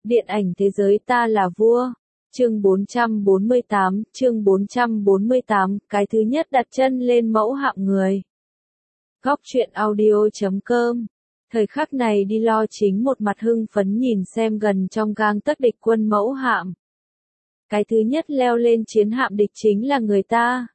Điện ảnh thế giới ta là vua. Chương 448, cái thứ nhất đặt chân lên mẫu hạm người. Góc truyện audio.com. Thời khắc này đi lo chính một mặt hưng phấn nhìn xem gần trong gang tấc địch quân mẫu hạm. Cái thứ nhất leo lên chiến hạm địch chính là người ta.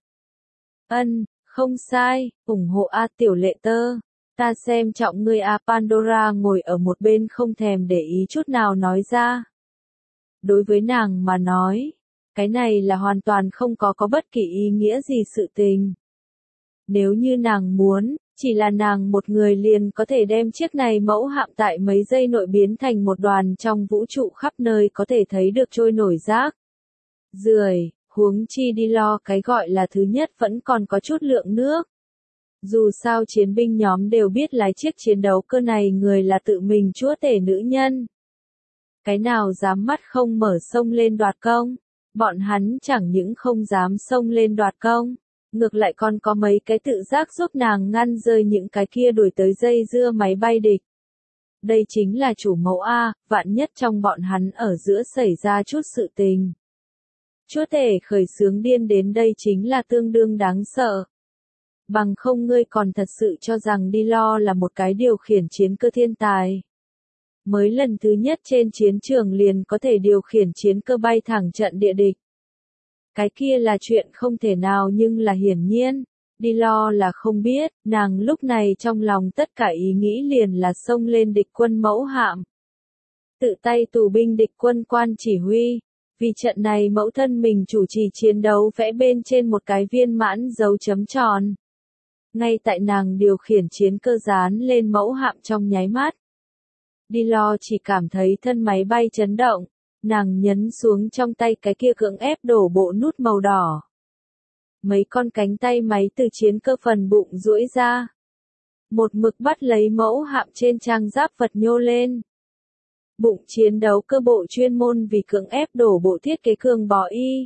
Không sai, ủng hộ A tiểu lệ tơ. Ta xem trọng ngươi A Pandora ngồi ở một bên không thèm để ý chút nào nói ra. Đối với nàng mà nói, cái này là hoàn toàn không có bất kỳ ý nghĩa gì sự tình. Nếu như nàng muốn, chỉ là nàng một người liền có thể đem chiếc này mẫu hạm tại mấy giây nội biến thành một đoàn trong vũ trụ khắp nơi có thể thấy được trôi nổi rác rưởi, huống chi đi lo cái gọi là thứ nhất vẫn còn có chút lượng nước. Dù sao chiến binh nhóm đều biết lái chiếc chiến đấu cơ này người là tự mình chúa tể nữ nhân. Cái nào dám mắt không mở sông lên đoạt công, bọn hắn chẳng những không dám xông lên đoạt công, ngược lại còn có mấy cái tự giác giúp nàng ngăn rơi những cái kia đuổi tới dây dưa máy bay địch. Đây chính là chủ mẫu A, vạn nhất trong bọn hắn ở giữa xảy ra chút sự tình. Chúa tể khởi xướng điên đến đây chính là tương đương đáng sợ. Bằng không ngươi còn thật sự cho rằng đi lo là một cái điều khiển chiến cơ thiên tài. Mới lần thứ nhất trên chiến trường liền có thể điều khiển chiến cơ bay thẳng trận địa địch. Cái kia là chuyện không thể nào nhưng là hiển nhiên, đi lo là không biết, nàng lúc này trong lòng tất cả ý nghĩ liền là xông lên địch quân mẫu hạm. Tự tay tù binh địch quân quan chỉ huy, vì trận này mẫu thân mình chủ trì chiến đấu vẽ bên trên một cái viên mãn dấu chấm tròn. Ngay tại nàng điều khiển chiến cơ dán lên mẫu hạm trong nháy mắt. Đi lo chỉ cảm thấy thân máy bay chấn động, nàng nhấn xuống trong tay cái kia cưỡng ép đổ bộ nút màu đỏ. Mấy con cánh tay máy từ chiến cơ phần bụng duỗi ra. Một mực bắt lấy mẫu hạm trên trang giáp vật nhô lên. Bụng chiến đấu cơ bộ chuyên môn vì cưỡng ép đổ bộ thiết kế cường bò y.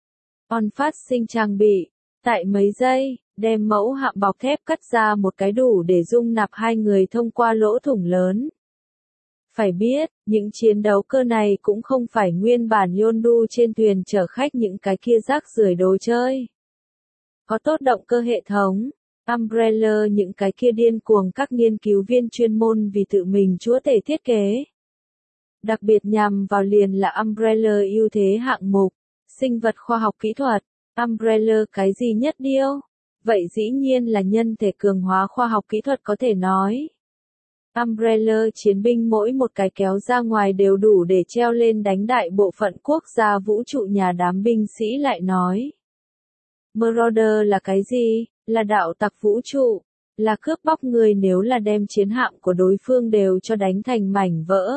Phát sinh trang bị, tại mấy giây, đem mẫu hạm bọc thép cắt ra một cái đủ để dung nạp hai người thông qua lỗ thủng lớn. Phải biết, những chiến đấu cơ này cũng không phải nguyên bản Yondu trên thuyền chở khách những cái kia rác rưởi đồ chơi. Có tốt động cơ hệ thống, Umbrella những cái kia điên cuồng các nghiên cứu viên chuyên môn vì tự mình chúa tể thiết kế. Đặc biệt nhằm vào liền là Umbrella ưu thế hạng mục, sinh vật khoa học kỹ thuật, Umbrella cái gì nhất điêu? Vậy dĩ nhiên là nhân thể cường hóa khoa học kỹ thuật có thể nói. Umbrella chiến binh mỗi một cái kéo ra ngoài đều đủ để treo lên đánh đại bộ phận quốc gia vũ trụ nhà đám binh sĩ lại nói. Marauder là cái gì? Là đạo tặc vũ trụ, là cướp bóc người nếu là đem chiến hạm của đối phương đều cho đánh thành mảnh vỡ.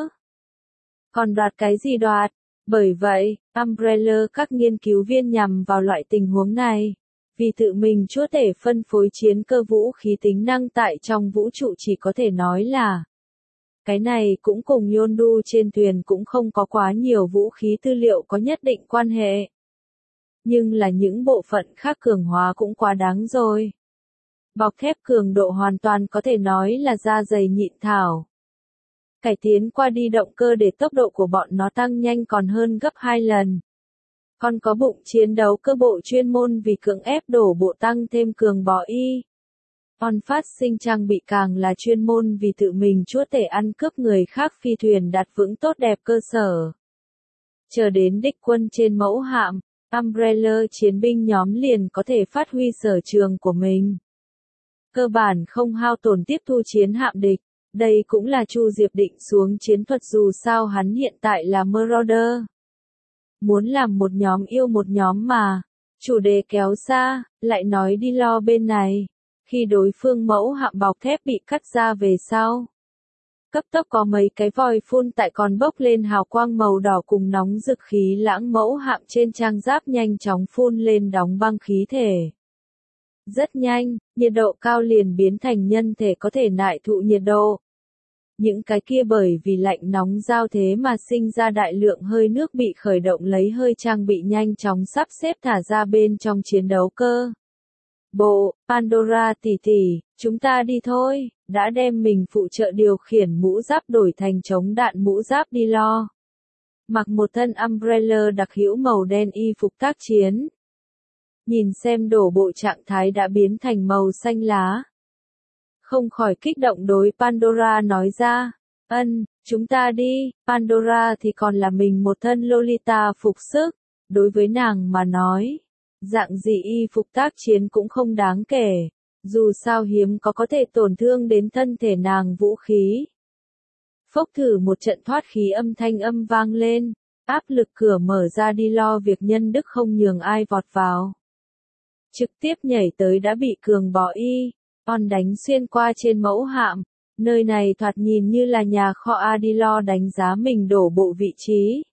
Còn đoạt cái gì đoạt? Bởi vậy, Umbrella các nghiên cứu viên nhằm vào loại tình huống này. Vì tự mình chúa tể phân phối chiến cơ vũ khí tính năng tại trong vũ trụ chỉ có thể nói là. Cái này cũng cùng Yondu trên thuyền cũng không có quá nhiều vũ khí tư liệu có nhất định quan hệ. Nhưng là những bộ phận khác cường hóa cũng quá đáng rồi. Bọc thép cường độ hoàn toàn có thể nói là da dày nhịn thảo. Cải tiến qua đi động cơ để tốc độ của bọn nó tăng nhanh còn hơn gấp 2 lần. Còn có bụng chiến đấu cơ bộ chuyên môn vì cưỡng ép đổ bộ tăng thêm cường bò y. Phát sinh trang bị càng là chuyên môn vì tự mình chúa tể ăn cướp người khác phi thuyền đặt vững tốt đẹp cơ sở. Chờ đến địch quân trên mẫu hạm, Umbrella chiến binh nhóm liền có thể phát huy sở trường của mình. Cơ bản không hao tổn tiếp thu chiến hạm địch. Đây cũng là Chu Diệp định xuống chiến thuật dù sao hắn hiện tại là Marauder. Muốn làm một nhóm yêu một nhóm mà. Chủ đề kéo xa, lại nói đi lo bên này. Khi đối phương mẫu hạm bọc thép bị cắt ra về sau. Cấp tốc có mấy cái vòi phun tại còn bốc lên hào quang màu đỏ cùng nóng rực khí lãng mẫu hạm trên trang giáp nhanh chóng phun lên đóng băng khí thể. Rất nhanh, nhiệt độ cao liền biến thành nhân thể có thể nại thụ nhiệt độ. Những cái kia bởi vì lạnh nóng giao thế mà sinh ra đại lượng hơi nước bị khởi động lấy hơi trang bị nhanh chóng sắp xếp thả ra bên trong chiến đấu cơ. Bộ, Pandora tỷ tỷ, chúng ta đi thôi, đã đem mình phụ trợ điều khiển mũ giáp đổi thành chống đạn mũ giáp đi lo. mặc một thân umbrella đặc hữu màu đen y phục tác chiến. Nhìn xem đổ bộ trạng thái đã biến thành màu xanh lá. Không khỏi kích động đối Pandora nói ra, chúng ta đi, Pandora thì còn là mình một thân Lolita phục sức, đối với nàng mà nói, dạng gì y phục tác chiến cũng không đáng kể, dù sao hiếm có thể tổn thương đến thân thể nàng vũ khí. Phốc thử một trận thoát khí âm thanh âm vang lên, áp lực cửa mở ra đi lo việc nhân đức không nhường ai vọt vào. Trực tiếp nhảy tới đã bị cường bỏ y, đánh xuyên qua trên mẫu hạm, nơi này thoạt nhìn như là nhà kho Adilo đánh giá mình đổ bộ vị trí.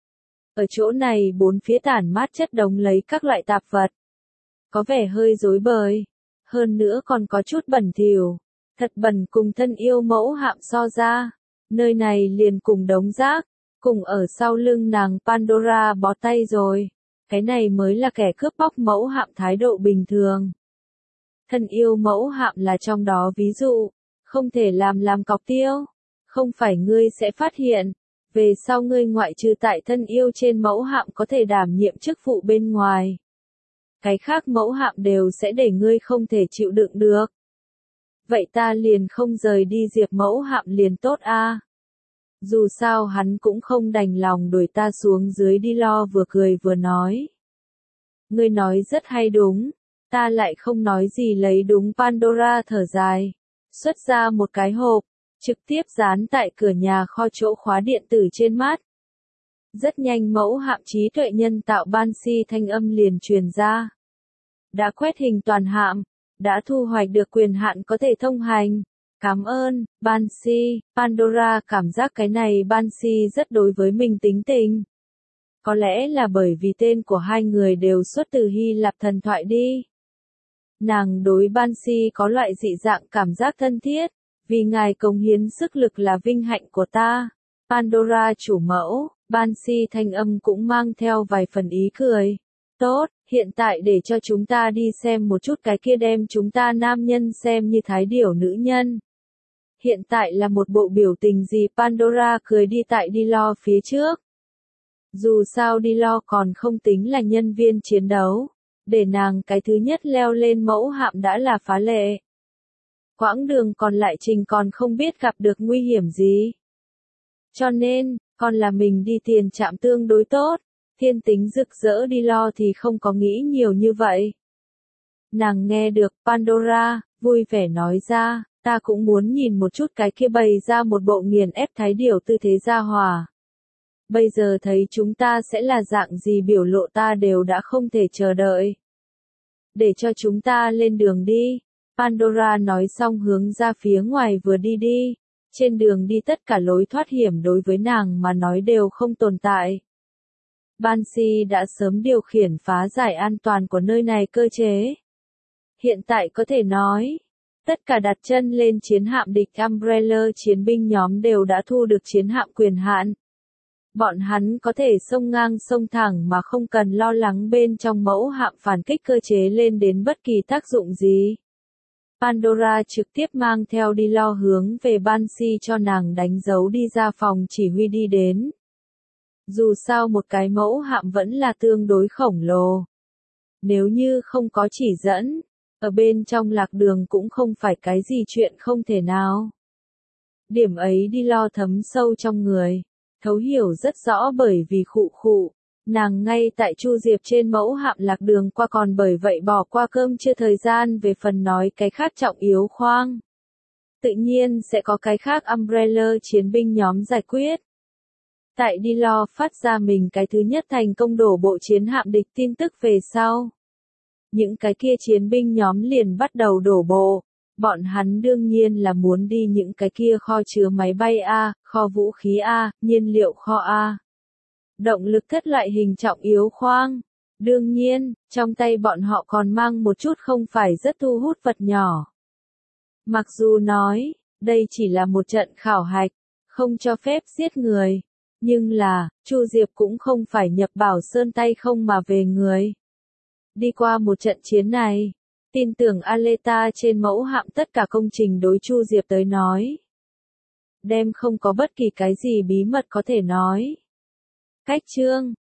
Ở chỗ này bốn phía tản mát chất đống lấy các loại tạp vật. Có vẻ hơi rối bời, hơn nữa còn có chút bẩn thỉu, thật bẩn cùng thân yêu mẫu hạm so ra, nơi này liền cùng đống rác, cùng ở sau lưng nàng Pandora bó tay rồi, cái này mới là kẻ cướp bóc mẫu hạm thái độ bình thường. Thân yêu mẫu hạm là trong đó ví dụ, không thể làm cọc tiêu, không phải ngươi sẽ phát hiện, về sau ngươi ngoại trừ tại thân yêu trên mẫu hạm có thể đảm nhiệm chức vụ bên ngoài. Cái khác mẫu hạm đều sẽ để ngươi không thể chịu đựng được. Vậy ta liền không rời đi Diệp mẫu hạm liền tốt a. Dù sao hắn cũng không đành lòng đuổi ta xuống dưới đi lo vừa cười vừa nói. Ngươi nói rất hay đúng. Ta lại không nói gì lấy đúng Pandora thở dài, xuất ra một cái hộp, trực tiếp dán tại cửa nhà kho chỗ khóa điện tử trên mát. Rất nhanh mẫu hạm trí tuệ nhân tạo Banshee thanh âm liền truyền ra. Đã quét hình toàn hạm, đã thu hoạch được quyền hạn có thể thông hành. Cảm ơn, Banshee. Pandora cảm giác cái này Banshee rất đối với mình tính tình. Có lẽ là bởi vì tên của hai người đều xuất từ Hy Lạp thần thoại đi. Nàng đối Banshee có loại dị dạng cảm giác thân thiết, vì ngài cống hiến sức lực là vinh hạnh của ta. Pandora chủ mẫu, Banshee thanh âm cũng mang theo vài phần ý cười. Tốt, hiện tại để cho chúng ta đi xem một chút cái kia đem chúng ta nam nhân xem như thái điểu nữ nhân. Hiện tại là một bộ biểu tình gì Pandora cười đi tại đi lo phía trước. Dù sao đi lo còn không tính là nhân viên chiến đấu. Để nàng cái thứ nhất leo lên mẫu hạm đã là phá lệ. Quãng đường còn lại trình còn không biết gặp được nguy hiểm gì. Cho nên, còn là mình đi tiền trạm tương đối tốt, thiên tính rực rỡ đi lo thì không có nghĩ nhiều như vậy. Nàng nghe được Pandora, vui vẻ nói ra, ta cũng muốn nhìn một chút cái kia bày ra một bộ nghiền ép thái điểu tư thế gia hòa. Bây giờ thấy chúng ta sẽ là dạng gì biểu lộ ta đều đã không thể chờ đợi. Để cho chúng ta lên đường đi. Pandora nói xong hướng ra phía ngoài vừa đi. Trên đường đi tất cả lối thoát hiểm đối với nàng mà nói đều không tồn tại. Banshee đã sớm điều khiển phá giải an toàn của nơi này cơ chế. Hiện tại có thể nói, tất cả đặt chân lên chiến hạm địch Umbrella chiến binh nhóm đều đã thu được chiến hạm quyền hạn. Bọn hắn có thể xông ngang xông thẳng mà không cần lo lắng bên trong mẫu hạm phản kích cơ chế lên đến bất kỳ tác dụng gì. Pandora trực tiếp mang theo đi lo hướng về Banshee cho nàng đánh dấu đi ra phòng chỉ huy đi đến. Dù sao một cái mẫu hạm vẫn là tương đối khổng lồ. Nếu như không có chỉ dẫn, ở bên trong lạc đường cũng không phải cái gì chuyện không thể nào. Điểm ấy đi lo thấm sâu trong người. Thấu hiểu rất rõ bởi vì nàng ngay tại Chu Diệp trên mẫu hạm lạc đường qua còn bởi vậy bỏ qua cơm chưa thời gian về phần nói cái khác trọng yếu khoang. Tự nhiên sẽ có cái khác Umbrella chiến binh nhóm giải quyết. Tại đi lo phát ra mình cái thứ nhất thành công đổ bộ chiến hạm địch tin tức về sau. Những cái kia chiến binh nhóm liền bắt đầu đổ bộ. Bọn hắn đương nhiên là muốn đi những cái kia kho chứa máy bay A, kho vũ khí A, nhiên liệu kho A. Động lực thất loại hình trọng yếu khoang. Đương nhiên, trong tay bọn họ còn mang một chút không phải rất thu hút vật nhỏ. Mặc dù nói, đây chỉ là một trận khảo hạch, không cho phép giết người. Nhưng là, Chu Diệp cũng không phải nhập Bảo Sơn tay không mà về người. Đi qua một trận chiến này. Tin tưởng Aleta trên mẫu hạm tất cả công trình đối Chu Diệp tới nói. Đem không có bất kỳ cái gì bí mật có thể nói. Cách chương